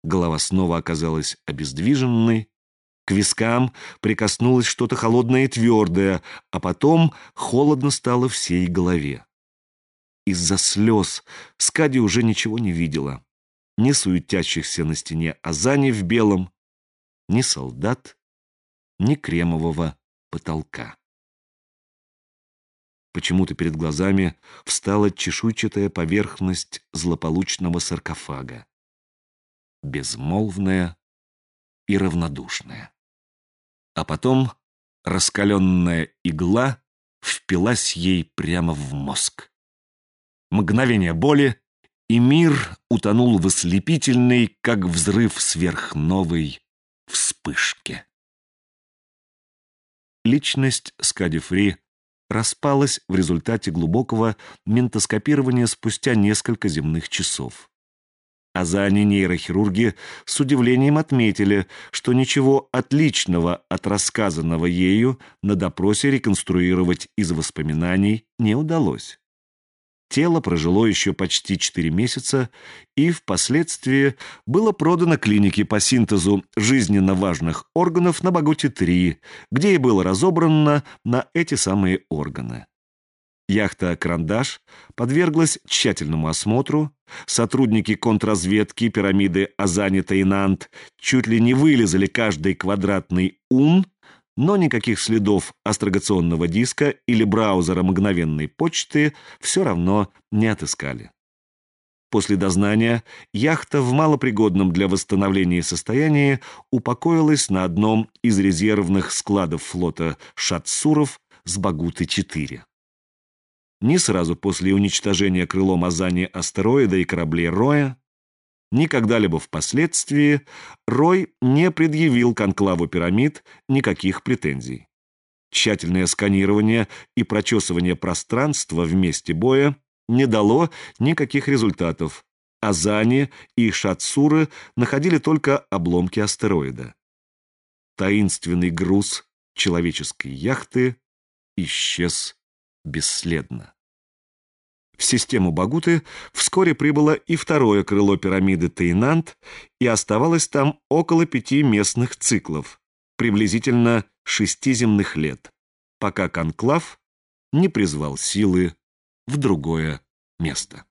Голова снова оказалась обездвиженной, к вискам прикоснулось что-то холодное и твердое, а потом холодно стало всей голове. Из-за слез Скади уже ничего не видела. Ни суетящихся на стене Азани в белом, ни солдат, ни кремового потолка. Почему-то перед глазами встала чешуйчатая поверхность злополучного саркофага. Безмолвная и равнодушная. А потом раскаленная игла впилась ей прямо в мозг. Мгновение боли, и мир утонул в ослепительной, как взрыв сверхновой, вспышке. Личность Скади Фри распалась в результате глубокого ментоскопирования спустя несколько земных часов. Азани-нейрохирурги с удивлением отметили, что ничего отличного от рассказанного ею на допросе реконструировать из воспоминаний не удалось. Тело прожило еще почти 4 месяца и впоследствии было продано клинике по синтезу жизненно важных органов на Багути-3, где и было разобрано на эти самые органы. Яхта «Карандаш» подверглась тщательному осмотру, сотрудники контрразведки пирамиды Азани-Тайнант чуть ли не вылезали каждый квадратный ун, но никаких следов астрогационного диска или браузера мгновенной почты все равно не отыскали. После дознания яхта в малопригодном для восстановления состоянии упокоилась на одном из резервных складов флота Шатсуров с Багуты-4. Ни сразу после уничтожения крылом Азани астероида и кораблей Роя, ни когда-либо впоследствии Рой не предъявил конклаву пирамид никаких претензий. Тщательное сканирование и прочесывание пространства в месте боя не дало никаких результатов. Азани и Шатсуры находили только обломки астероида. Таинственный груз человеческой яхты исчез бесследно. В систему Багуты вскоре прибыло и второе крыло пирамиды Тайнант, и оставалось там около 5 местных циклов, приблизительно 6 земных лет, пока конклав не призвал силы в другое место.